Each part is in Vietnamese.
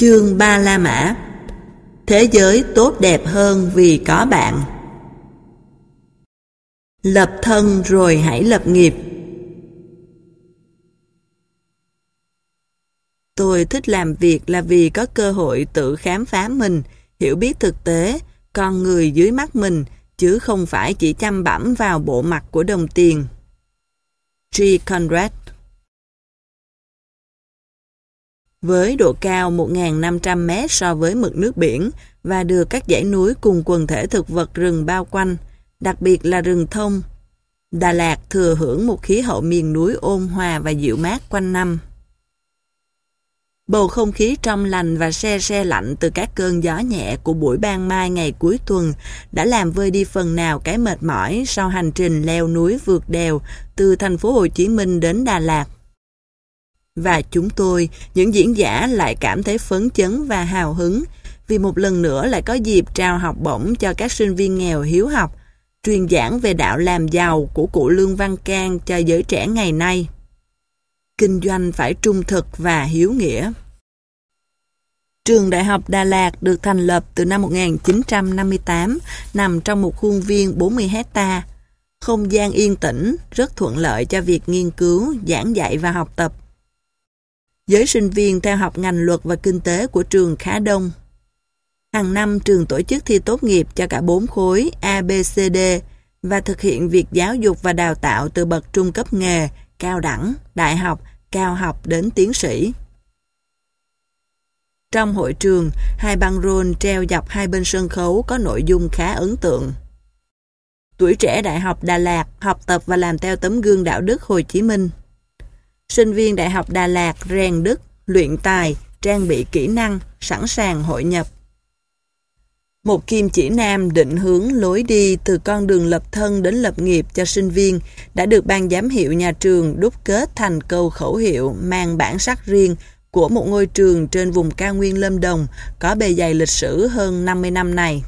Chương Ba La Mã. Thế giới tốt đẹp hơn vì có bạn. Lập thân rồi hãy lập nghiệp. Tôi thích làm việc là vì có cơ hội tự khám phá mình, hiểu biết thực tế, con người dưới mắt mình, chứ không phải chỉ chăm bẵm vào bộ mặt của đồng tiền. G. Conrad. Với độ cao 1.500 mét so với mực nước biển và được các dãy núi cùng quần thể thực vật rừng bao quanh, đặc biệt là rừng thông, Đà Lạt thừa hưởng một khí hậu miền núi ôn hòa và dịu mát quanh năm. Bầu không khí trong lành và se se lạnh từ các cơn gió nhẹ của buổi ban mai ngày cuối tuần đã làm vơi đi phần nào cái mệt mỏi sau hành trình leo núi vượt đèo từ thành phố Hồ Chí Minh đến Đà Lạt. Và chúng tôi, những diễn giả, lại cảm thấy phấn chấn và hào hứng vì một lần nữa lại có dịp trao học bổng cho các sinh viên nghèo hiếu học, truyền giảng về đạo làm giàu của cụ Lương Văn Can cho giới trẻ ngày nay. Kinh doanh phải trung thực và hiếu nghĩa. Trường Đại học Đà Lạt được thành lập từ năm 1958, nằm trong một khuôn viên 40 hectare, không gian yên tĩnh, rất thuận lợi cho việc nghiên cứu, giảng dạy và học tập. Giới sinh viên theo học ngành luật và kinh tế của trường khá đông. Hàng năm trường tổ chức thi tốt nghiệp cho cả 4 khối A, B, C, D và thực hiện việc giáo dục và đào tạo từ bậc trung cấp nghề, cao đẳng, đại học, cao học đến tiến sĩ. Trong hội trường, 2 băng rôn treo dọc hai bên sân khấu có nội dung khá ấn tượng. Tuổi trẻ Đại học Đà Lạt học tập và làm theo tấm gương đạo đức Hồ Chí Minh. Sinh viên Đại học Đà Lạt rèn đức, luyện tài, trang bị kỹ năng, sẵn sàng hội nhập. Một kim chỉ nam định hướng lối đi từ con đường lập thân đến lập nghiệp cho sinh viên đã được ban giám hiệu nhà trường đúc kết thành câu khẩu hiệu mang bản sắc riêng của một ngôi trường trên vùng cao nguyên Lâm Đồng có bề dày lịch sử hơn 50 năm này.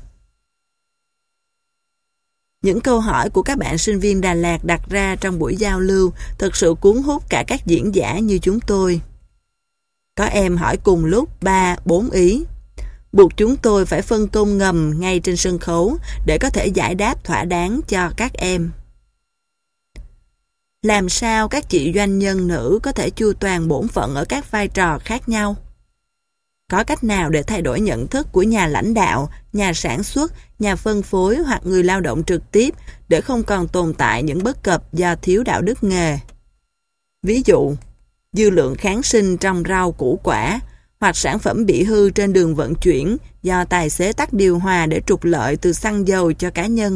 Những câu hỏi của các bạn sinh viên Đà Lạt đặt ra trong buổi giao lưu thực sự cuốn hút cả các diễn giả như chúng tôi. Có em hỏi cùng lúc 3-4 ý, buộc chúng tôi phải phân công ngầm ngay trên sân khấu để có thể giải đáp thỏa đáng cho các em. Làm sao các chị doanh nhân nữ có thể chu toàn bổn phận ở các vai trò khác nhau? Có cách nào để thay đổi nhận thức của nhà lãnh đạo, nhà sản xuất, nhà phân phối hoặc người lao động trực tiếp để không còn tồn tại những bất cập do thiếu đạo đức nghề? Ví dụ, dư lượng kháng sinh trong rau củ quả hoặc sản phẩm bị hư trên đường vận chuyển do tài xế tắt điều hòa để trục lợi từ xăng dầu cho cá nhân.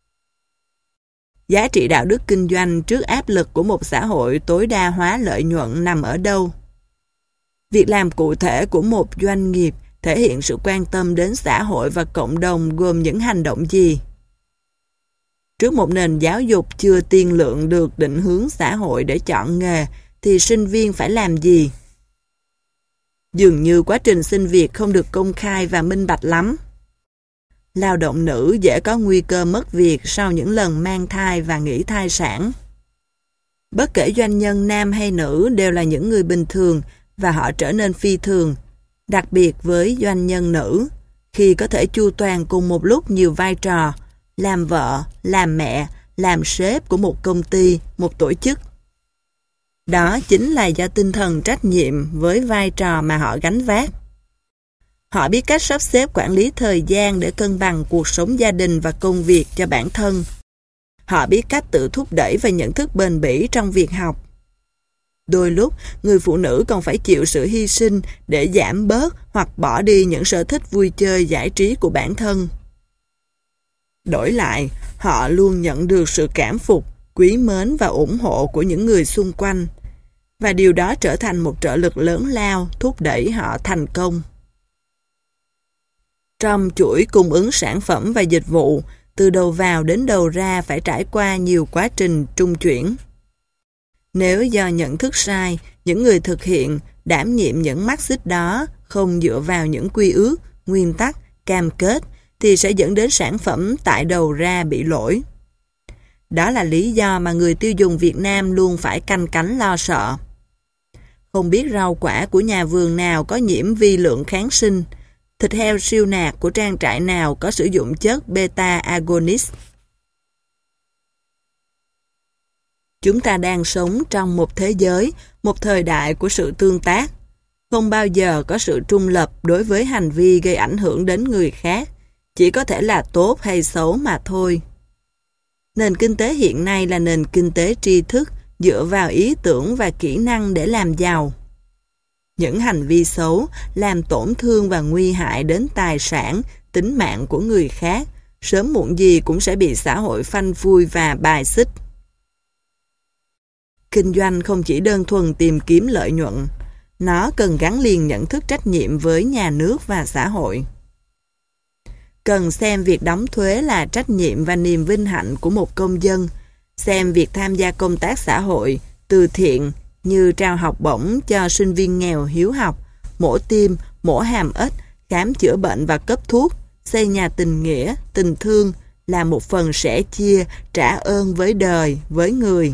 Giá trị đạo đức kinh doanh trước áp lực của một xã hội tối đa hóa lợi nhuận nằm ở đâu? Việc làm cụ thể của một doanh nghiệp thể hiện sự quan tâm đến xã hội và cộng đồng gồm những hành động gì? Trước một nền giáo dục chưa tiên lượng được định hướng xã hội để chọn nghề, thì sinh viên phải làm gì? Dường như quá trình xin việc không được công khai và minh bạch lắm. Lao động nữ dễ có nguy cơ mất việc sau những lần mang thai và nghỉ thai sản. Bất kể doanh nhân nam hay nữ đều là những người bình thường và họ trở nên phi thường, đặc biệt với doanh nhân nữ, khi có thể chu toàn cùng một lúc nhiều vai trò, làm vợ, làm mẹ, làm sếp của một công ty, một tổ chức. Đó chính là do tinh thần trách nhiệm với vai trò mà họ gánh vác. Họ biết cách sắp xếp quản lý thời gian để cân bằng cuộc sống gia đình và công việc cho bản thân. Họ biết cách tự thúc đẩy và nhận thức bền bỉ trong việc học. Đôi lúc, người phụ nữ còn phải chịu sự hy sinh để giảm bớt hoặc bỏ đi những sở thích vui chơi giải trí của bản thân. Đổi lại, họ luôn nhận được sự cảm phục, quý mến và ủng hộ của những người xung quanh. Và điều đó trở thành một trợ lực lớn lao thúc đẩy họ thành công. Trong chuỗi cung ứng sản phẩm và dịch vụ, từ đầu vào đến đầu ra phải trải qua nhiều quá trình trung chuyển. Nếu do nhận thức sai, những người thực hiện, đảm nhiệm những mắt xích đó không dựa vào những quy ước, nguyên tắc, cam kết, thì sẽ dẫn đến sản phẩm tại đầu ra bị lỗi. Đó là lý do mà người tiêu dùng Việt Nam luôn phải canh cánh lo sợ. Không biết rau quả của nhà vườn nào có nhiễm vi lượng kháng sinh, thịt heo siêu nạc của trang trại nào có sử dụng chất beta-agonist. Chúng ta đang sống trong một thế giới, một thời đại của sự tương tác. Không bao giờ có sự trung lập đối với hành vi gây ảnh hưởng đến người khác, chỉ có thể là tốt hay xấu mà thôi. Nền kinh tế hiện nay là nền kinh tế tri thức dựa vào ý tưởng và kỹ năng để làm giàu. Những hành vi xấu làm tổn thương và nguy hại đến tài sản, tính mạng của người khác, sớm muộn gì cũng sẽ bị xã hội phanh phui và bài xích. Kinh doanh không chỉ đơn thuần tìm kiếm lợi nhuận, nó cần gắn liền nhận thức trách nhiệm với nhà nước và xã hội. Cần xem việc đóng thuế là trách nhiệm và niềm vinh hạnh của một công dân, xem việc tham gia công tác xã hội, từ thiện như trao học bổng cho sinh viên nghèo hiếu học, mổ tim, mổ hàm ếch, khám chữa bệnh và cấp thuốc, xây nhà tình nghĩa, tình thương là một phần sẻ chia, trả ơn với đời, với người.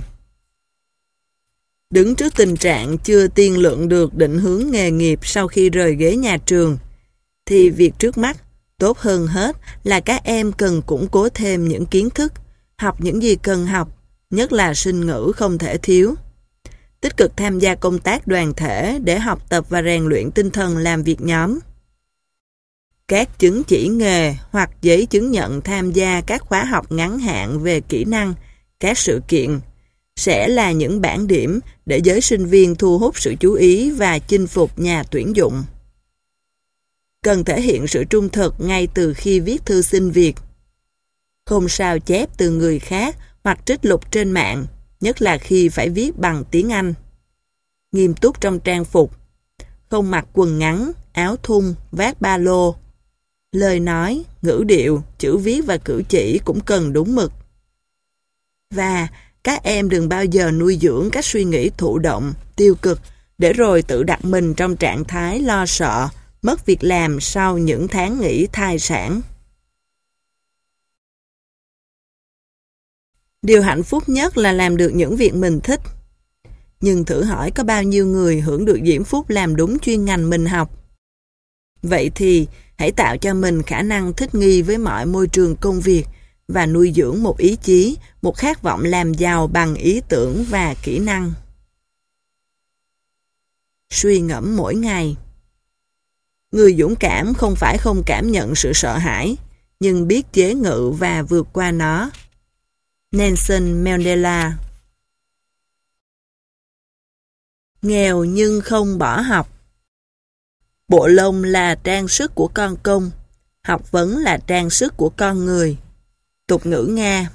Đứng trước tình trạng chưa tiên lượng được định hướng nghề nghiệp sau khi rời ghế nhà trường, thì việc trước mắt, tốt hơn hết là các em cần củng cố thêm những kiến thức, học những gì cần học, nhất là sinh ngữ không thể thiếu. Tích cực tham gia công tác đoàn thể để học tập và rèn luyện tinh thần làm việc nhóm. Các chứng chỉ nghề hoặc giấy chứng nhận tham gia các khóa học ngắn hạn về kỹ năng, các sự kiện sẽ là những bảng điểm để giới sinh viên thu hút sự chú ý và chinh phục nhà tuyển dụng. Cần thể hiện sự trung thực ngay từ khi viết thư xin việc. Không sao chép từ người khác hoặc trích lục trên mạng, nhất là khi phải viết bằng tiếng Anh. Nghiêm túc trong trang phục. Không mặc quần ngắn, áo thun, vác ba lô. Lời nói, ngữ điệu, chữ viết và cử chỉ cũng cần đúng mực. Và các em đừng bao giờ nuôi dưỡng các suy nghĩ thụ động, tiêu cực, để rồi tự đặt mình trong trạng thái lo sợ, mất việc làm sau những tháng nghỉ thai sản. Điều hạnh phúc nhất là làm được những việc mình thích. Nhưng thử hỏi có bao nhiêu người hưởng được diễm phúc làm đúng chuyên ngành mình học. Vậy thì hãy tạo cho mình khả năng thích nghi với mọi môi trường công việc và nuôi dưỡng một ý chí, một khát vọng làm giàu bằng ý tưởng và kỹ năng. Suy ngẫm mỗi ngày. Người dũng cảm không phải không cảm nhận sự sợ hãi, nhưng biết chế ngự và vượt qua nó. Nelson Mandela. Nghèo nhưng không bỏ học. Bộ lông là trang sức của con công, học vấn là trang sức của con người. Tục ngữ Nga.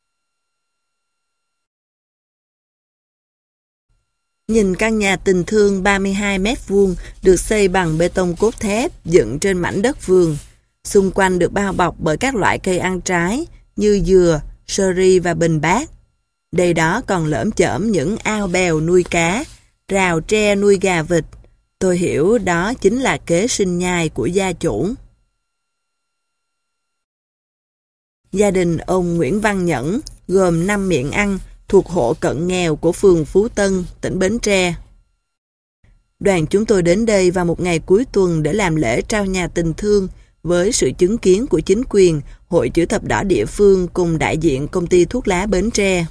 Nhìn căn nhà tình thương 32 mét vuông được xây bằng bê tông cốt thép dựng trên mảnh đất vườn, xung quanh được bao bọc bởi các loại cây ăn trái như dừa, sơ ri và bình bát. Đây đó còn lởm chởm những ao bèo nuôi cá, rào tre nuôi gà vịt. Tôi hiểu đó chính là kế sinh nhai của gia chủ. Gia đình ông Nguyễn Văn Nhẫn gồm 5 miệng ăn thuộc hộ cận nghèo của phường Phú Tân, tỉnh Bến Tre. Đoàn chúng tôi đến đây vào một ngày cuối tuần để làm lễ trao nhà tình thương với sự chứng kiến của chính quyền, Hội Chữ thập đỏ địa phương cùng đại diện công ty thuốc lá Bến Tre.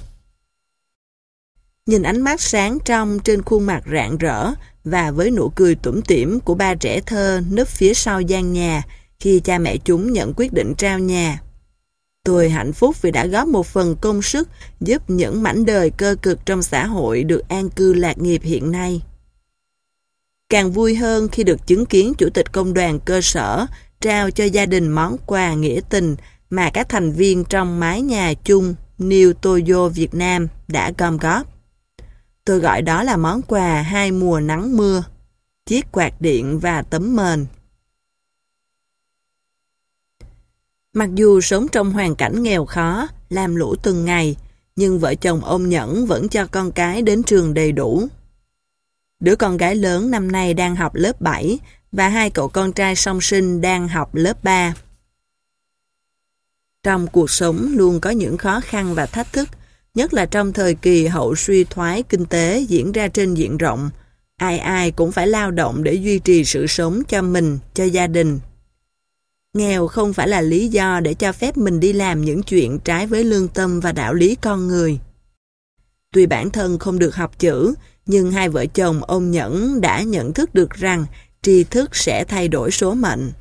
Nhìn ánh mắt sáng trong trên khuôn mặt rạng rỡ và với nụ cười tủm tỉm của ba trẻ thơ núp phía sau gian nhà khi cha mẹ chúng nhận quyết định trao nhà. Tôi hạnh phúc vì đã góp một phần công sức giúp những mảnh đời cơ cực trong xã hội được an cư lạc nghiệp hiện nay. Càng vui hơn khi được chứng kiến Chủ tịch Công đoàn cơ sở trao cho gia đình món quà nghĩa tình mà các thành viên trong mái nhà chung New Toyo Việt Nam đã gom góp. Tôi gọi đó là món quà 2 mùa nắng mưa, chiếc quạt điện và tấm mền. Mặc dù sống trong hoàn cảnh nghèo khó, lam lũ từng ngày, nhưng vợ chồng ông Nhẫn vẫn cho con cái đến trường đầy đủ. Đứa con gái lớn năm nay đang học lớp 7 và 2 cậu con trai song sinh đang học lớp 3. Trong cuộc sống luôn có những khó khăn và thách thức, nhất là trong thời kỳ hậu suy thoái kinh tế diễn ra trên diện rộng. Ai ai cũng phải lao động để duy trì sự sống cho mình, cho gia đình. Nghèo không phải là lý do để cho phép mình đi làm những chuyện trái với lương tâm và đạo lý con người. Tuy bản thân không được học chữ, nhưng hai vợ chồng ông Nhẫn đã nhận thức được rằng tri thức sẽ thay đổi số mệnh.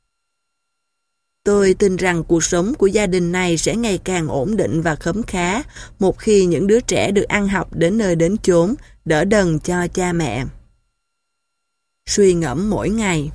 Tôi tin rằng cuộc sống của gia đình này sẽ ngày càng ổn định và khấm khá một khi những đứa trẻ được ăn học đến nơi đến chốn, đỡ đần cho cha mẹ. Suy ngẫm mỗi ngày.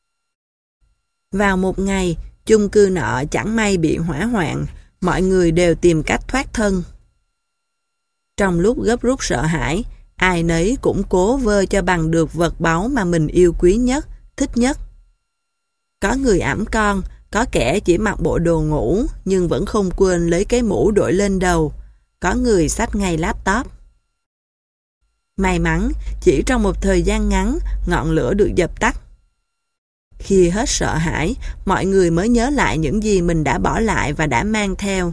Vào một ngày, chung cư nọ chẳng may bị hỏa hoạn, mọi người đều tìm cách thoát thân. Trong lúc gấp rút sợ hãi, ai nấy cũng cố vơ cho bằng được vật báu mà mình yêu quý nhất, thích nhất. Có người ẵm con, có kẻ chỉ mặc bộ đồ ngủ nhưng vẫn không quên lấy cái mũ đội lên đầu, có người xách ngay laptop. May mắn, chỉ trong một thời gian ngắn, ngọn lửa được dập tắt. Khi hết sợ hãi, mọi người mới nhớ lại những gì mình đã bỏ lại và đã mang theo.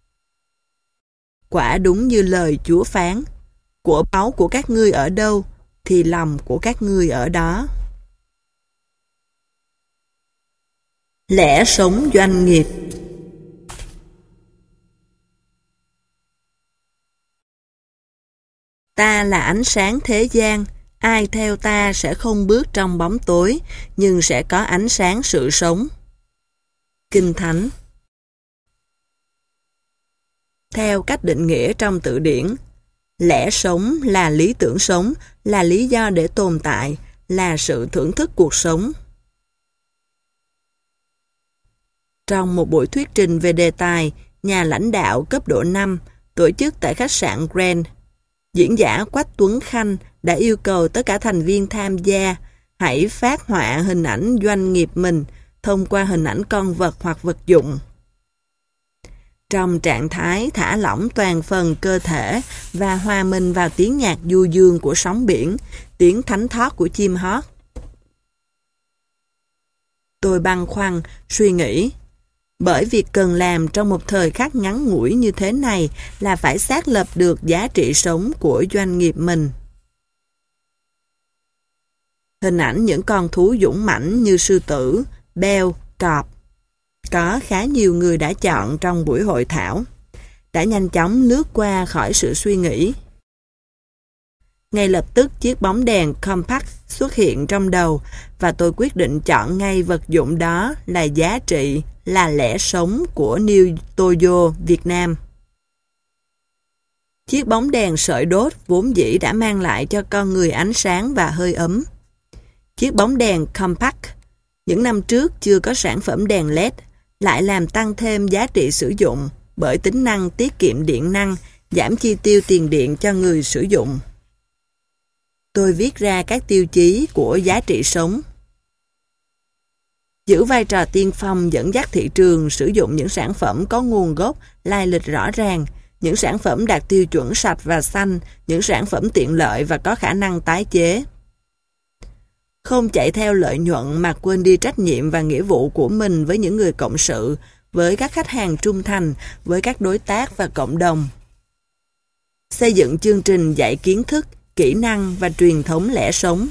Quả đúng như lời Chúa phán, của báu của các ngươi ở đâu, thì lòng của các ngươi ở đó. Lẽ sống doanh nghiệp. Ta là ánh sáng thế gian, ai theo ta sẽ không bước trong bóng tối, nhưng sẽ có ánh sáng sự sống. Kinh Thánh. Theo cách định nghĩa trong từ điển, lẽ sống là lý tưởng sống, là lý do để tồn tại, là sự thưởng thức cuộc sống. Trong một buổi thuyết trình về đề tài nhà lãnh đạo cấp độ 5 tổ chức tại khách sạn Grand, diễn giả Quách Tuấn Khanh đã yêu cầu tất cả thành viên tham gia hãy phác họa hình ảnh doanh nghiệp mình thông qua hình ảnh con vật hoặc vật dụng. Trong trạng thái thả lỏng toàn phần cơ thể và hòa mình vào tiếng nhạc du dương của sóng biển, tiếng thánh thót của chim hót. Tôi băn khoăn, suy nghĩ, bởi việc cần làm trong một thời khắc ngắn ngủi như thế này là phải xác lập được giá trị sống của doanh nghiệp mình. Hình ảnh những con thú dũng mãnh như sư tử, beo, cọp. Có khá nhiều người đã chọn trong buổi hội thảo, đã nhanh chóng lướt qua khỏi sự suy nghĩ. Ngay lập tức chiếc bóng đèn compact xuất hiện trong đầu và tôi quyết định chọn ngay vật dụng đó là giá trị, là lẽ sống của New Toyo Việt Nam. Chiếc bóng đèn sợi đốt vốn dĩ đã mang lại cho con người ánh sáng và hơi ấm. Chiếc bóng đèn compact, những năm trước chưa có sản phẩm đèn LED, lại làm tăng thêm giá trị sử dụng bởi tính năng tiết kiệm điện năng, giảm chi tiêu tiền điện cho người sử dụng. Tôi viết ra các tiêu chí của giá trị sống. Giữ vai trò tiên phong dẫn dắt thị trường sử dụng những sản phẩm có nguồn gốc, lai lịch rõ ràng, những sản phẩm đạt tiêu chuẩn sạch và xanh, những sản phẩm tiện lợi và có khả năng tái chế. Không chạy theo lợi nhuận mà quên đi trách nhiệm và nghĩa vụ của mình với những người cộng sự, với các khách hàng trung thành, với các đối tác và cộng đồng. Xây dựng chương trình dạy kiến thức, kỹ năng và truyền thống lẽ sống.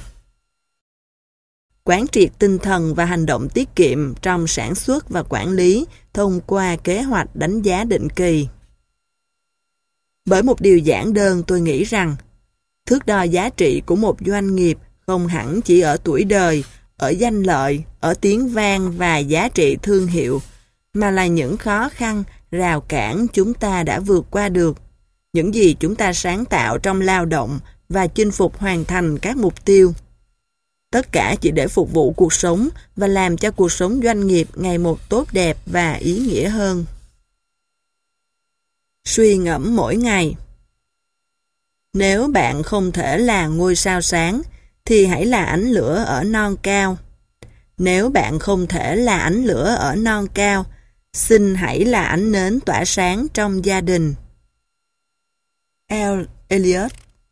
Quán triệt tinh thần và hành động tiết kiệm trong sản xuất và quản lý thông qua kế hoạch đánh giá định kỳ. Bởi một điều giản đơn, tôi nghĩ rằng thước đo giá trị của một doanh nghiệp không hẳn chỉ ở tuổi đời, ở danh lợi, ở tiếng vang và giá trị thương hiệu, mà là những khó khăn, rào cản chúng ta đã vượt qua được, những gì chúng ta sáng tạo trong lao động và chinh phục hoàn thành các mục tiêu. Tất cả chỉ để phục vụ cuộc sống và làm cho cuộc sống doanh nghiệp ngày một tốt đẹp và ý nghĩa hơn. Suy ngẫm mỗi ngày. Nếu bạn không thể là ngôi sao sáng, thì hãy là ánh lửa ở non cao. Nếu bạn không thể là ánh lửa ở non cao, xin hãy là ánh nến tỏa sáng trong gia đình. L. Eliot.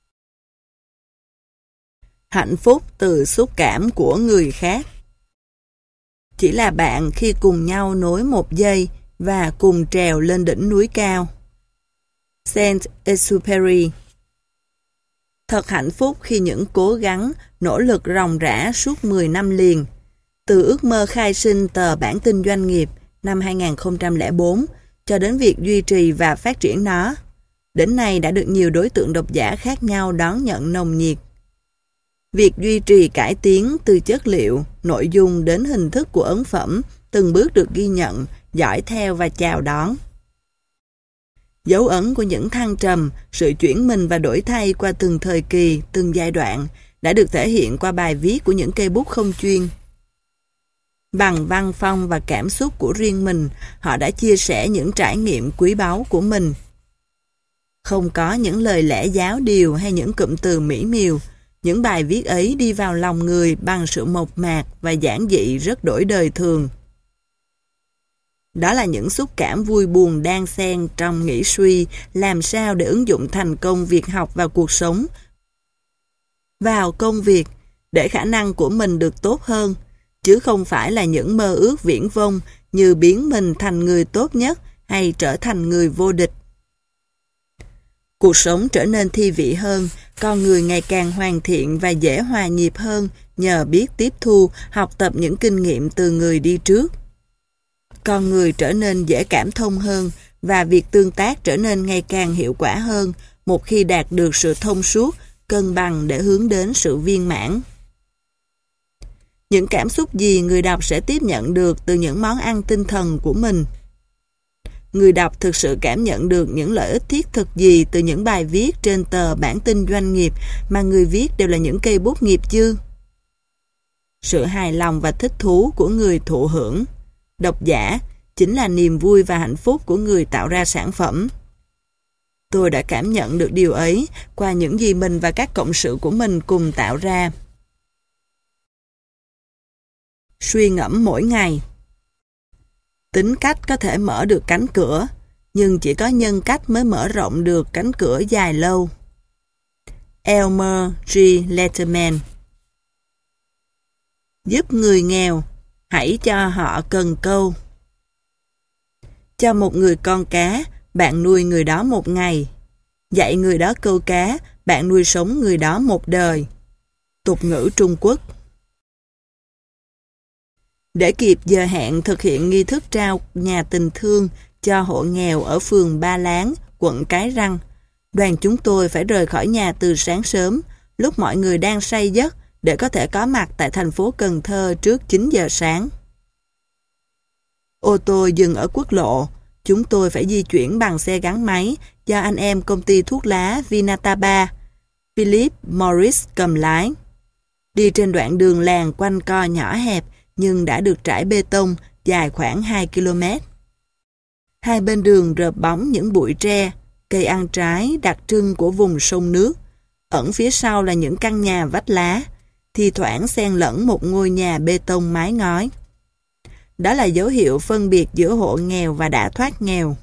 Hạnh phúc từ xúc cảm của người khác. Chỉ là bạn khi cùng nhau nối một dây và cùng trèo lên đỉnh núi cao. Saint-Exupéry. Thật hạnh phúc khi những cố gắng, nỗ lực ròng rã suốt 10 năm liền, từ ước mơ khai sinh tờ bản tin doanh nghiệp năm 2004 cho đến việc duy trì và phát triển nó, đến nay đã được nhiều đối tượng độc giả khác nhau đón nhận nồng nhiệt. Việc duy trì cải tiến từ chất liệu, nội dung đến hình thức của ấn phẩm từng bước được ghi nhận, dõi theo và chào đón. Dấu ấn của những thăng trầm, sự chuyển mình và đổi thay qua từng thời kỳ, từng giai đoạn đã được thể hiện qua bài viết của những cây bút không chuyên. Bằng văn phong và cảm xúc của riêng mình, họ đã chia sẻ những trải nghiệm quý báu của mình. Không có những lời lẽ giáo điều hay những cụm từ mỹ miều, những bài viết ấy đi vào lòng người bằng sự mộc mạc và giản dị rất đổi đời thường. Đó là những xúc cảm vui buồn đan xen trong nghĩ suy làm sao để ứng dụng thành công việc học vào cuộc sống, vào công việc, để khả năng của mình được tốt hơn, chứ không phải là những mơ ước viển vông như biến mình thành người tốt nhất hay trở thành người vô địch. Cuộc sống trở nên thi vị hơn, con người ngày càng hoàn thiện và dễ hòa nhịp hơn nhờ biết tiếp thu, học tập những kinh nghiệm từ người đi trước. Con người trở nên dễ cảm thông hơn và việc tương tác trở nên ngày càng hiệu quả hơn một khi đạt được sự thông suốt, cân bằng để hướng đến sự viên mãn. Những cảm xúc gì người đọc sẽ tiếp nhận được từ những món ăn tinh thần của mình? Người đọc thực sự cảm nhận được những lợi ích thiết thực gì từ những bài viết trên tờ bản tin doanh nghiệp mà người viết đều là những cây bút nghiệp dư? Sự hài lòng và thích thú của người thụ hưởng, độc giả, chính là niềm vui và hạnh phúc của người tạo ra sản phẩm. Tôi đã cảm nhận được điều ấy qua những gì mình và các cộng sự của mình cùng tạo ra. Suy ngẫm mỗi ngày. Tính cách có thể mở được cánh cửa, nhưng chỉ có nhân cách mới mở rộng được cánh cửa dài lâu. Elmer G. Letterman. Giúp người nghèo, hãy cho họ cần câu. Cho một người con cá, bạn nuôi người đó một ngày. Dạy người đó câu cá, bạn nuôi sống người đó một đời. Tục ngữ Trung Quốc. Để kịp giờ hẹn thực hiện nghi thức trao nhà tình thương cho hộ nghèo ở phường Ba Láng, quận Cái Răng, đoàn chúng tôi phải rời khỏi nhà từ sáng sớm, lúc mọi người đang say giấc, để có thể có mặt tại thành phố Cần Thơ trước 9 giờ sáng. Ô tô dừng ở quốc lộ, chúng tôi phải di chuyển bằng xe gắn máy do anh em công ty thuốc lá Vinataba, Philip Morris cầm lái. Đi trên đoạn đường làng quanh co nhỏ hẹp nhưng đã được trải bê tông dài khoảng 2 km. Hai bên đường rợp bóng những bụi tre, cây ăn trái đặc trưng của vùng sông nước. Ẩn phía sau là những căn nhà vách lá, thi thoảng xen lẫn một ngôi nhà bê tông mái ngói. Đó là dấu hiệu phân biệt giữa hộ nghèo và đã thoát nghèo.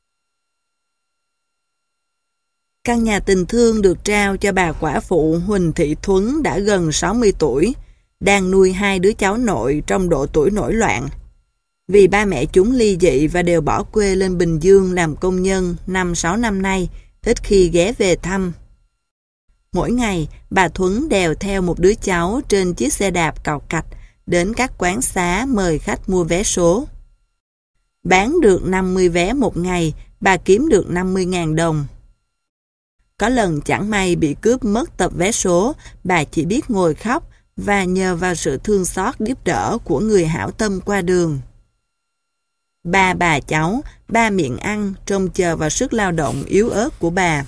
Căn nhà tình thương được trao cho bà quả phụ Huỳnh Thị Thuấn đã gần 60 tuổi, đang nuôi 2 đứa cháu nội trong độ tuổi nổi loạn. Vì ba mẹ chúng ly dị và đều bỏ quê lên Bình Dương làm công nhân 5-6 năm nay, ít khi ghé về thăm. Mỗi ngày, bà Thuấn đèo theo một đứa cháu trên chiếc xe đạp cọc cạch đến các quán xá mời khách mua vé số. Bán được 50 vé một ngày, bà kiếm được 50.000 đồng. Có lần chẳng may bị cướp mất tập vé số, bà chỉ biết ngồi khóc và nhờ vào sự thương xót giúp đỡ của người hảo tâm qua đường. Ba bà cháu, ba miệng ăn trông chờ vào sức lao động yếu ớt của bà.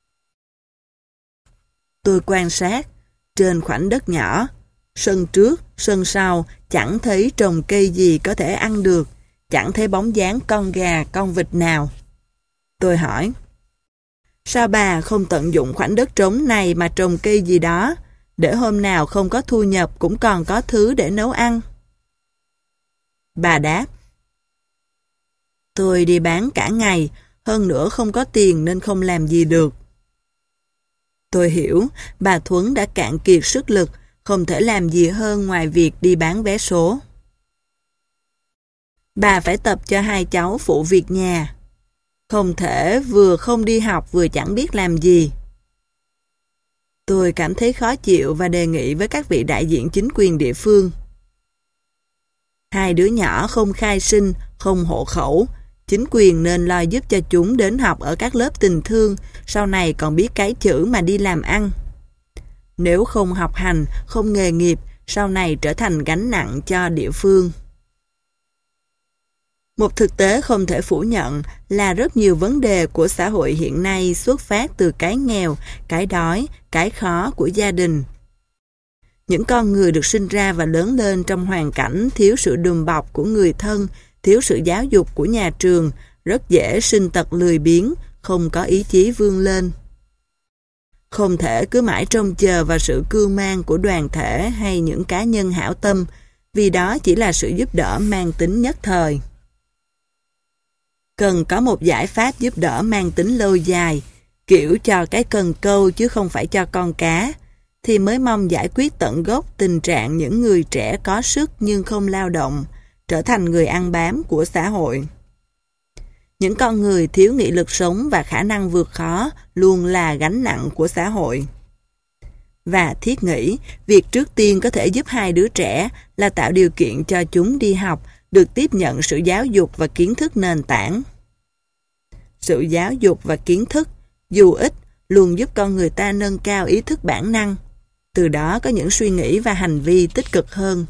Tôi quan sát, trên khoảnh đất nhỏ, sân trước, sân sau, chẳng thấy trồng cây gì có thể ăn được, chẳng thấy bóng dáng con gà, con vịt nào. Tôi hỏi, sao bà không tận dụng khoảnh đất trống này mà trồng cây gì đó, để hôm nào không có thu nhập cũng còn có thứ để nấu ăn? Bà đáp, tôi đi bán cả ngày, hơn nữa không có tiền nên không làm gì được. Tôi hiểu, bà Thuấn đã cạn kiệt sức lực, không thể làm gì hơn ngoài việc đi bán vé số. Bà phải tập cho 2 cháu phụ việc nhà. Không thể vừa không đi học vừa chẳng biết làm gì. Tôi cảm thấy khó chịu và đề nghị với các vị đại diện chính quyền địa phương. Hai đứa nhỏ không khai sinh, không hộ khẩu. Chính quyền nên lo giúp cho chúng đến học ở các lớp tình thương, sau này còn biết cái chữ mà đi làm ăn. Nếu không học hành, không nghề nghiệp, sau này trở thành gánh nặng cho địa phương. Một thực tế không thể phủ nhận là rất nhiều vấn đề của xã hội hiện nay xuất phát từ cái nghèo, cái đói, cái khó của gia đình. Những con người được sinh ra và lớn lên trong hoàn cảnh thiếu sự đùm bọc của người thân, thiếu sự giáo dục của nhà trường, rất dễ sinh tật lười biếng, không có ý chí vươn lên. Không thể cứ mãi trông chờ vào sự cưu mang của đoàn thể hay những cá nhân hảo tâm, vì đó chỉ là sự giúp đỡ mang tính nhất thời. Cần có một giải pháp giúp đỡ mang tính lâu dài, kiểu cho cái cần câu chứ không phải cho con cá, thì mới mong giải quyết tận gốc tình trạng những người trẻ có sức nhưng không lao động, trở thành người ăn bám của xã hội. Những con người thiếu nghị lực sống và khả năng vượt khó luôn là gánh nặng của xã hội. Và thiết nghĩ, việc trước tiên có thể giúp hai đứa trẻ là tạo điều kiện cho chúng đi học, được tiếp nhận sự giáo dục và kiến thức nền tảng. Sự giáo dục và kiến thức, dù ít, luôn giúp con người ta nâng cao ý thức bản năng, từ đó có những suy nghĩ và hành vi tích cực hơn.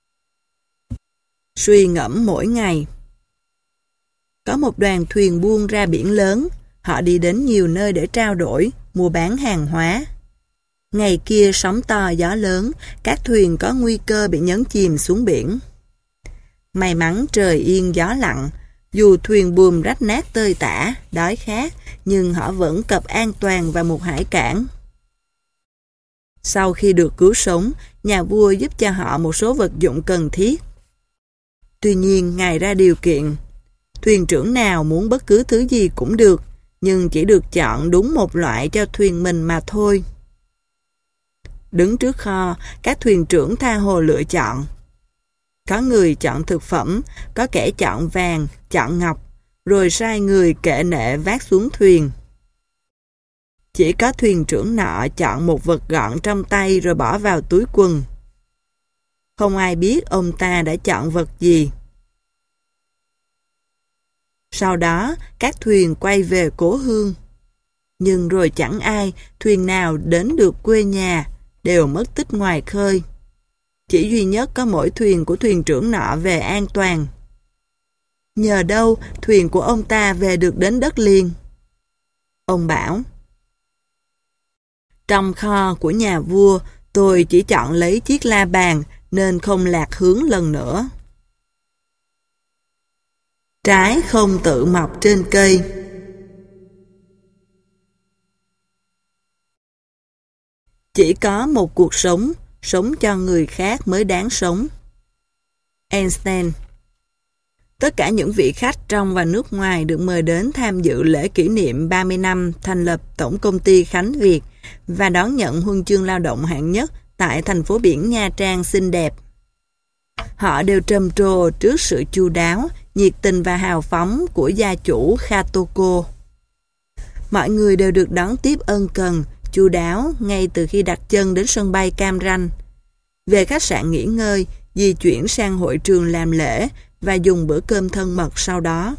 Suy ngẫm mỗi ngày. Có một đoàn thuyền buôn ra biển lớn, họ đi đến nhiều nơi để trao đổi, mua bán hàng hóa. Ngày kia sóng to gió lớn, các thuyền có nguy cơ bị nhấn chìm xuống biển. May mắn trời yên gió lặng, dù thuyền buồm rách nát tơi tả, đói khát, nhưng họ vẫn cập an toàn vào một hải cảng. Sau khi được cứu sống, nhà vua giúp cho họ một số vật dụng cần thiết. Tuy nhiên, Ngài ra điều kiện, thuyền trưởng nào muốn bất cứ thứ gì cũng được, nhưng chỉ được chọn đúng một loại cho thuyền mình mà thôi. Đứng trước kho, các thuyền trưởng tha hồ lựa chọn. Có người chọn thực phẩm, có kẻ chọn vàng, chọn ngọc, rồi sai người kệ nệ vác xuống thuyền. Chỉ có thuyền trưởng nọ chọn một vật gọn trong tay rồi bỏ vào túi quần. Không ai biết ông ta đã chọn vật gì. Sau đó, các thuyền quay về cố hương. Nhưng rồi chẳng ai, thuyền nào đến được quê nhà, đều mất tích ngoài khơi. Chỉ duy nhất có mỗi thuyền của thuyền trưởng nọ về an toàn. Nhờ đâu thuyền của ông ta về được đến đất liền? Ông bảo, trong kho của nhà vua, tôi chỉ chọn lấy chiếc la bàn nên không lạc hướng lần nữa. Trái không tự mọc trên cây. Chỉ có một cuộc sống, sống cho người khác mới đáng sống. Einstein. Tất cả những vị khách trong và nước ngoài được mời đến tham dự lễ kỷ niệm 30 năm thành lập Tổng công ty Khánh Việt và đón nhận huân chương lao động hạng nhất tại thành phố biển Nha Trang xinh đẹp. Họ đều trầm trồ trước sự chu đáo, nhiệt tình và hào phóng của gia chủ Khatoko. Mọi người đều được đón tiếp ân cần, chu đáo ngay từ khi đặt chân đến sân bay Cam Ranh. Về khách sạn nghỉ ngơi, di chuyển sang hội trường làm lễ và dùng bữa cơm thân mật sau đó.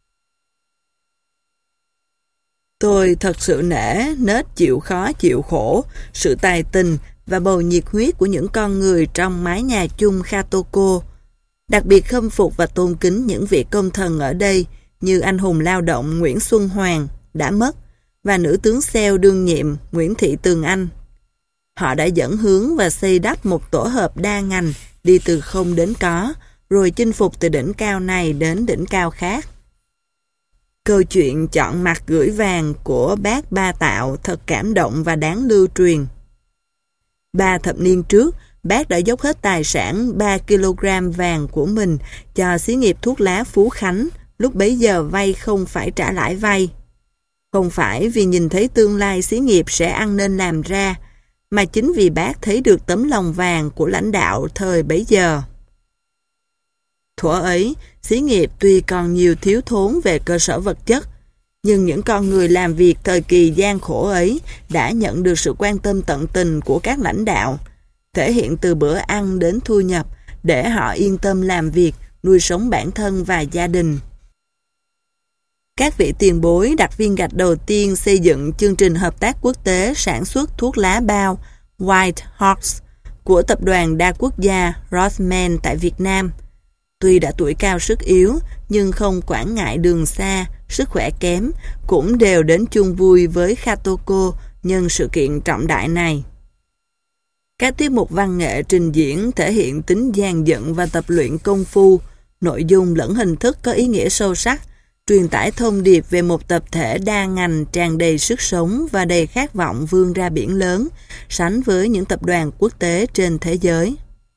Tôi thật sự nể nết chịu khó chịu khổ, sự tài tình và bầu nhiệt huyết của những con người trong mái nhà chung Khatoko. Đặc biệt khâm phục và tôn kính những vị công thần ở đây như anh hùng lao động Nguyễn Xuân Hoàng đã mất và nữ tướng xeo đương nhiệm Nguyễn Thị Tường Anh. Họ đã dẫn hướng và xây đắp một tổ hợp đa ngành đi từ không đến có, rồi chinh phục từ đỉnh cao này đến đỉnh cao khác. Câu chuyện chọn mặt gửi vàng của bác Ba Tạo thật cảm động và đáng lưu truyền. 3 thập niên trước, bác đã dốc hết tài sản 3 kg vàng của mình cho xí nghiệp thuốc lá Phú Khánh, lúc bấy giờ vay không phải trả lãi vay. Không phải vì nhìn thấy tương lai xí nghiệp sẽ ăn nên làm ra, mà chính vì bác thấy được tấm lòng vàng của lãnh đạo thời bấy giờ. Thuở ấy, xí nghiệp tuy còn nhiều thiếu thốn về cơ sở vật chất, Nhưng những con người làm việc thời kỳ gian khổ ấy đã nhận được sự quan tâm tận tình của các lãnh đạo, thể hiện từ bữa ăn đến thu nhập, để họ yên tâm làm việc, nuôi sống bản thân và gia đình. Các vị tiền bối đặt viên gạch đầu tiên xây dựng chương trình hợp tác quốc tế sản xuất thuốc lá bao White Horse của tập đoàn đa quốc gia Rothman tại Việt Nam. Tuy đã tuổi cao sức yếu, nhưng không quản ngại đường xa, sức khỏe kém, cũng đều đến chung vui với Khatoko nhân sự kiện trọng đại này. Các tiết mục văn nghệ trình diễn thể hiện tính dàn dựng và tập luyện công phu, nội dung lẫn hình thức có ý nghĩa sâu sắc, truyền tải thông điệp về một tập thể đa ngành tràn đầy sức sống và đầy khát vọng vươn ra biển lớn, sánh với những tập đoàn quốc tế trên thế giới.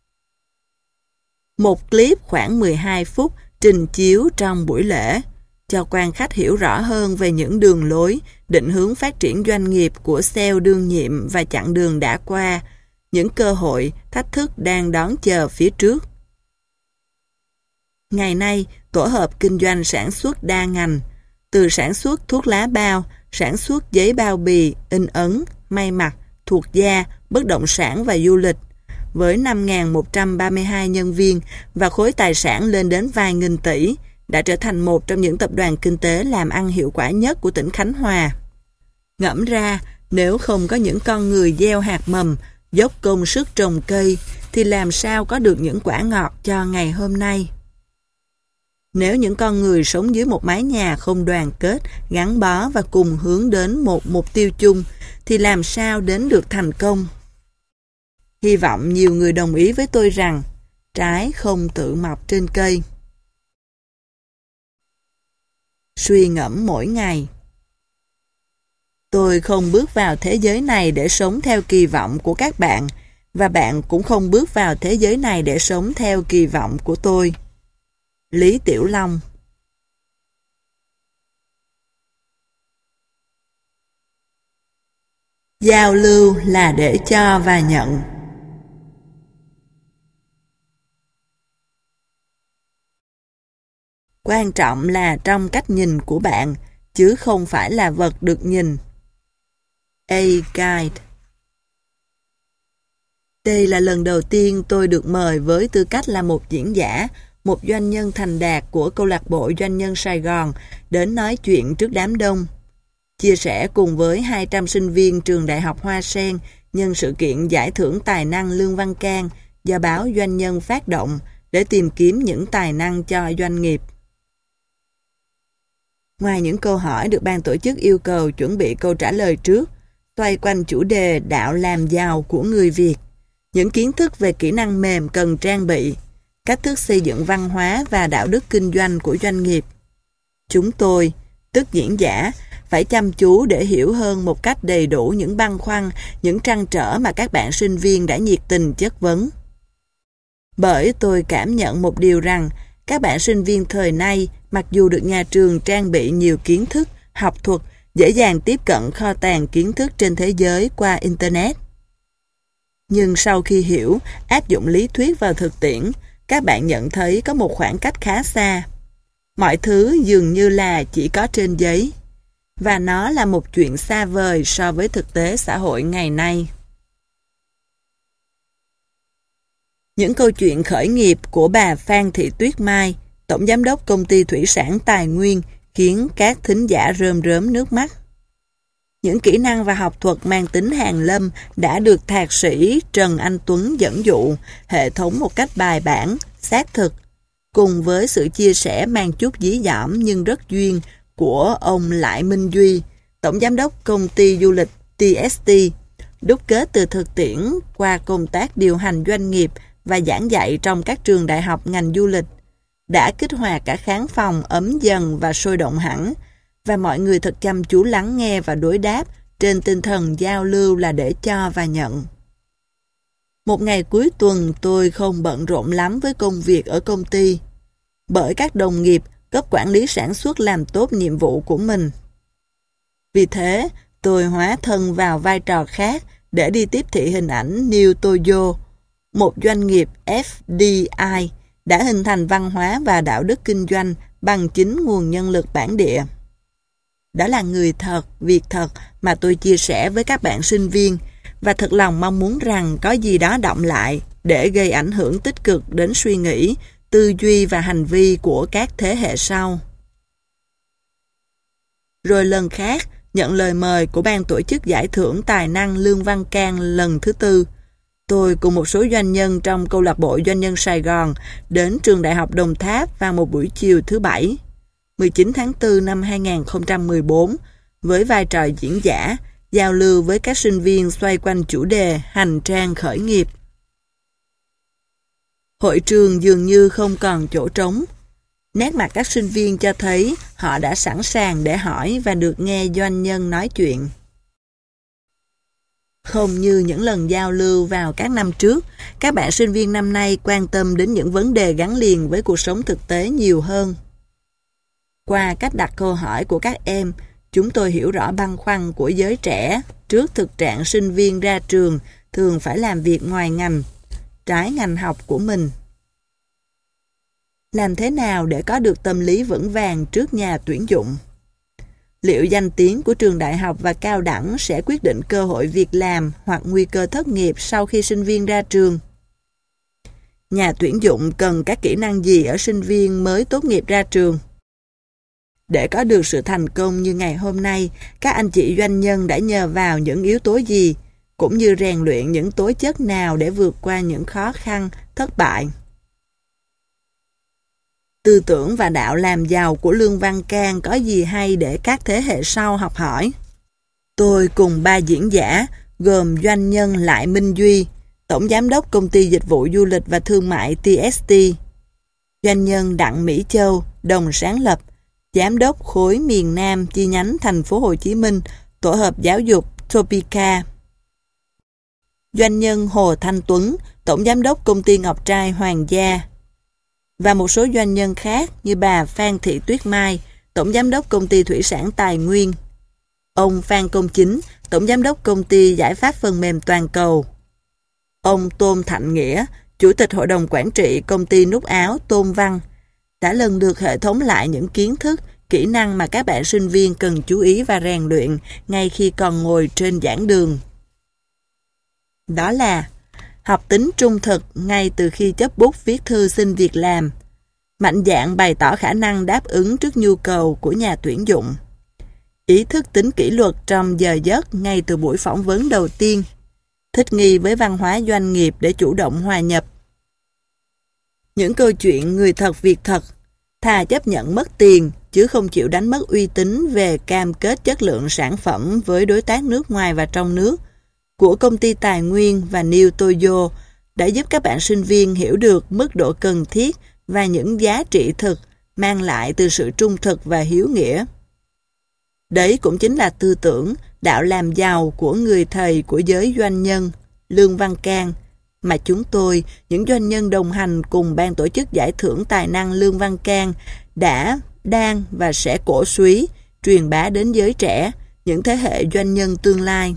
Một clip khoảng 12 phút trình chiếu trong buổi lễ, cho quan khách hiểu rõ hơn về những đường lối, định hướng phát triển doanh nghiệp của sale đương nhiệm và chặng đường đã qua, những cơ hội, thách thức đang đón chờ phía trước. Ngày nay, tổ hợp kinh doanh sản xuất đa ngành, từ sản xuất thuốc lá bao, sản xuất giấy bao bì, in ấn, may mặc, thuộc da, bất động sản và du lịch, với 5.132 nhân viên và khối tài sản lên đến vài nghìn tỷ, đã trở thành một trong những tập đoàn kinh tế làm ăn hiệu quả nhất của tỉnh Khánh Hòa. Ngẫm ra, nếu không có những con người gieo hạt mầm, dốc công sức trồng cây, thì làm sao có được những quả ngọt cho ngày hôm nay? Nếu những con người sống dưới một mái nhà không đoàn kết, gắn bó và cùng hướng đến một mục tiêu chung, thì làm sao đến được thành công? Hy vọng nhiều người đồng ý với tôi rằng trái không tự mọc trên cây. Suy ngẫm mỗi ngày. Tôi không bước vào thế giới này để sống theo kỳ vọng của các bạn, và bạn cũng không bước vào thế giới này để sống theo kỳ vọng của tôi. Lý Tiểu Long. Giao lưu là để cho và nhận. Quan trọng là trong cách nhìn của bạn, chứ không phải là vật được nhìn. A Guide. Đây là lần đầu tiên tôi được mời với tư cách là một diễn giả, một doanh nhân thành đạt của câu lạc bộ doanh nhân Sài Gòn đến nói chuyện trước đám đông, chia sẻ cùng với 200 sinh viên trường Đại học Hoa Sen nhân sự kiện giải thưởng tài năng Lương Văn Can do báo Doanh nhân phát động để tìm kiếm những tài năng cho doanh nghiệp. Ngoài những câu hỏi được ban tổ chức yêu cầu chuẩn bị câu trả lời trước, xoay quanh chủ đề đạo làm giàu của người Việt, những kiến thức về kỹ năng mềm cần trang bị, cách thức xây dựng văn hóa và đạo đức kinh doanh của doanh nghiệp. Chúng tôi, tức diễn giả, phải chăm chú để hiểu hơn một cách đầy đủ những băn khoăn, những trăn trở mà các bạn sinh viên đã nhiệt tình chất vấn. Bởi tôi cảm nhận một điều rằng, các bạn sinh viên thời nay, mặc dù được nhà trường trang bị nhiều kiến thức, học thuật, dễ dàng tiếp cận kho tàng kiến thức trên thế giới qua Internet. Nhưng sau khi hiểu, áp dụng lý thuyết vào thực tiễn, các bạn nhận thấy có một khoảng cách khá xa. Mọi thứ dường như là chỉ có trên giấy, và nó là một chuyện xa vời so với thực tế xã hội ngày nay. Những câu chuyện khởi nghiệp của bà Phan Thị Tuyết Mai, Tổng Giám đốc Công ty Thủy sản Tài Nguyên, khiến các thính giả rơm rớm nước mắt. Những kỹ năng và học thuật mang tính hàn lâm đã được thạc sĩ Trần Anh Tuấn dẫn dụ, hệ thống một cách bài bản, xác thực, cùng với sự chia sẻ mang chút dí dỏm nhưng rất duyên của ông Lại Minh Duy, Tổng Giám đốc Công ty Du lịch TST, đúc kết từ thực tiễn qua công tác điều hành doanh nghiệp và giảng dạy trong các trường đại học ngành du lịch, đã kích hoạt cả khán phòng ấm dần và sôi động hẳn, và mọi người thật chăm chú lắng nghe và đối đáp trên tinh thần giao lưu là để cho và nhận. Một ngày cuối tuần tôi không bận rộn lắm với công việc ở công ty, bởi các đồng nghiệp cấp quản lý sản xuất làm tốt nhiệm vụ của mình. Vì thế, tôi hóa thân vào vai trò khác để đi tiếp thị hình ảnh New Toyo, một doanh nghiệp FDI đã hình thành văn hóa và đạo đức kinh doanh bằng chính nguồn nhân lực bản địa. Đó là người thật, việc thật mà tôi chia sẻ với các bạn sinh viên và thật lòng mong muốn rằng có gì đó đọng lại để gây ảnh hưởng tích cực đến suy nghĩ, tư duy và hành vi của các thế hệ sau. Rồi lần khác, nhận lời mời của ban tổ chức giải thưởng tài năng Lương Văn Can lần thứ 4, tôi cùng một số doanh nhân trong câu lạc bộ doanh nhân Sài Gòn đến trường Đại học Đồng Tháp vào một buổi chiều thứ Bảy, 19 tháng 4 năm 2014, với vai trò diễn giả, giao lưu với các sinh viên xoay quanh chủ đề hành trang khởi nghiệp. Hội trường dường như không còn chỗ trống. Nét mặt các sinh viên cho thấy họ đã sẵn sàng để hỏi và được nghe doanh nhân nói chuyện. Không như những lần giao lưu vào các năm trước, các bạn sinh viên năm nay quan tâm đến những vấn đề gắn liền với cuộc sống thực tế nhiều hơn. Qua cách đặt câu hỏi của các em, chúng tôi hiểu rõ băn khoăn của giới trẻ trước thực trạng sinh viên ra trường thường phải làm việc ngoài ngành, trái ngành học của mình. Làm thế nào để có được tâm lý vững vàng trước nhà tuyển dụng? Liệu danh tiếng của trường đại học và cao đẳng sẽ quyết định cơ hội việc làm hoặc nguy cơ thất nghiệp sau khi sinh viên ra trường? Nhà tuyển dụng cần các kỹ năng gì ở sinh viên mới tốt nghiệp ra trường? Để có được sự thành công như ngày hôm nay, các anh chị doanh nhân đã nhờ vào những yếu tố gì, cũng như rèn luyện những tố chất nào để vượt qua những khó khăn, thất bại? Tư tưởng và đạo làm giàu của Lương Văn Can có gì hay để các thế hệ sau học hỏi? Tôi cùng 3 diễn giả gồm doanh nhân Lại Minh Duy, Tổng Giám đốc Công ty Dịch vụ Du lịch và Thương mại TST, doanh nhân Đặng Mỹ Châu, đồng sáng lập, Giám đốc khối miền Nam chi nhánh thành phố Hồ Chí Minh, tổ hợp giáo dục Topica, doanh nhân Hồ Thanh Tuấn, Tổng Giám đốc Công ty Ngọc Trai Hoàng gia, và một số doanh nhân khác như bà Phan Thị Tuyết Mai, Tổng Giám đốc Công ty Thủy sản Tài Nguyên, ông Phan Công Chính, Tổng Giám đốc Công ty Giải pháp Phần mềm Toàn cầu, ông Tôn Thạnh Nghĩa, Chủ tịch Hội đồng Quản trị Công ty Nút áo Tôn Văn, đã lần lượt hệ thống lại những kiến thức, kỹ năng mà các bạn sinh viên cần chú ý và rèn luyện ngay khi còn ngồi trên giảng đường. Đó là học tính trung thực ngay từ khi chấp bút viết thư xin việc làm, mạnh dạn bày tỏ khả năng đáp ứng trước nhu cầu của nhà tuyển dụng, ý thức tính kỷ luật trong giờ giấc ngay từ buổi phỏng vấn đầu tiên, thích nghi với văn hóa doanh nghiệp để chủ động hòa nhập. Những câu chuyện người thật việc thật, thà chấp nhận mất tiền chứ không chịu đánh mất uy tín về cam kết chất lượng sản phẩm với đối tác nước ngoài và trong nước của Công ty Tài Nguyên và New Toyo đã giúp các bạn sinh viên hiểu được mức độ cần thiết và những giá trị thực mang lại từ sự trung thực và hiếu nghĩa. Đấy cũng chính là tư tưởng, đạo làm giàu của người thầy của giới doanh nhân, Lương Văn Can, mà chúng tôi, những doanh nhân đồng hành cùng ban tổ chức giải thưởng tài năng Lương Văn Can đã, đang và sẽ cổ suý, truyền bá đến giới trẻ, những thế hệ doanh nhân tương lai.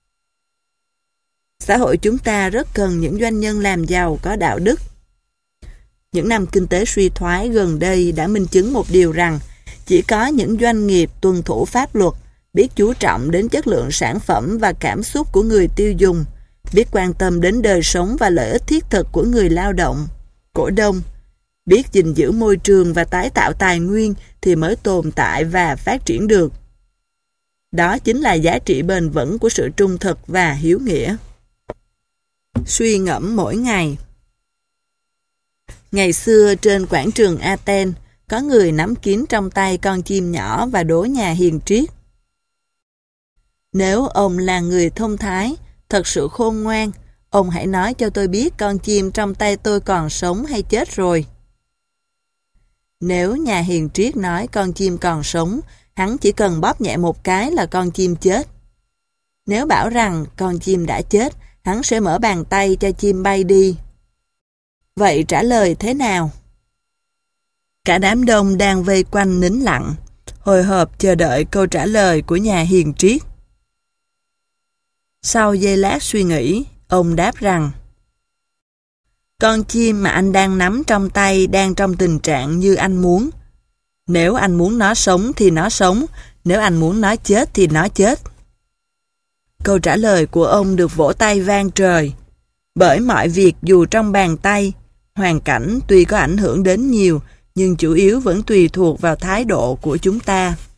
Xã hội chúng ta rất cần những doanh nhân làm giàu có đạo đức. Những năm kinh tế suy thoái gần đây đã minh chứng một điều rằng chỉ có những doanh nghiệp tuân thủ pháp luật, biết chú trọng đến chất lượng sản phẩm và cảm xúc của người tiêu dùng, biết quan tâm đến đời sống và lợi ích thiết thực của người lao động, cổ đông, biết gìn giữ môi trường và tái tạo tài nguyên thì mới tồn tại và phát triển được. Đó chính là giá trị bền vững của sự trung thực và hiếu nghĩa. Suy ngẫm mỗi ngày. Ngày xưa trên quảng trường Athens, có người nắm kín trong tay con chim nhỏ và đố nhà hiền triết: nếu ông là người thông thái, thật sự khôn ngoan, ông hãy nói cho tôi biết con chim trong tay tôi còn sống hay chết rồi. Nếu nhà hiền triết nói con chim còn sống, hắn chỉ cần bóp nhẹ một cái là con chim chết. Nếu bảo rằng con chim đã chết, hắn sẽ mở bàn tay cho chim bay đi. Vậy trả lời thế nào? Cả đám đông đang vây quanh nín lặng, hồi hộp chờ đợi câu trả lời của nhà hiền triết. Sau giây lát suy nghĩ, ông đáp rằng: con chim mà anh đang nắm trong tay đang trong tình trạng như anh muốn. Nếu anh muốn nó sống thì nó sống, Nếu anh muốn nó chết thì nó chết. Câu trả lời của ông được vỗ tay vang trời. Bởi mọi việc dù trong bàn tay, hoàn cảnh tuy có ảnh hưởng đến nhiều, nhưng chủ yếu vẫn tùy thuộc vào thái độ của chúng ta.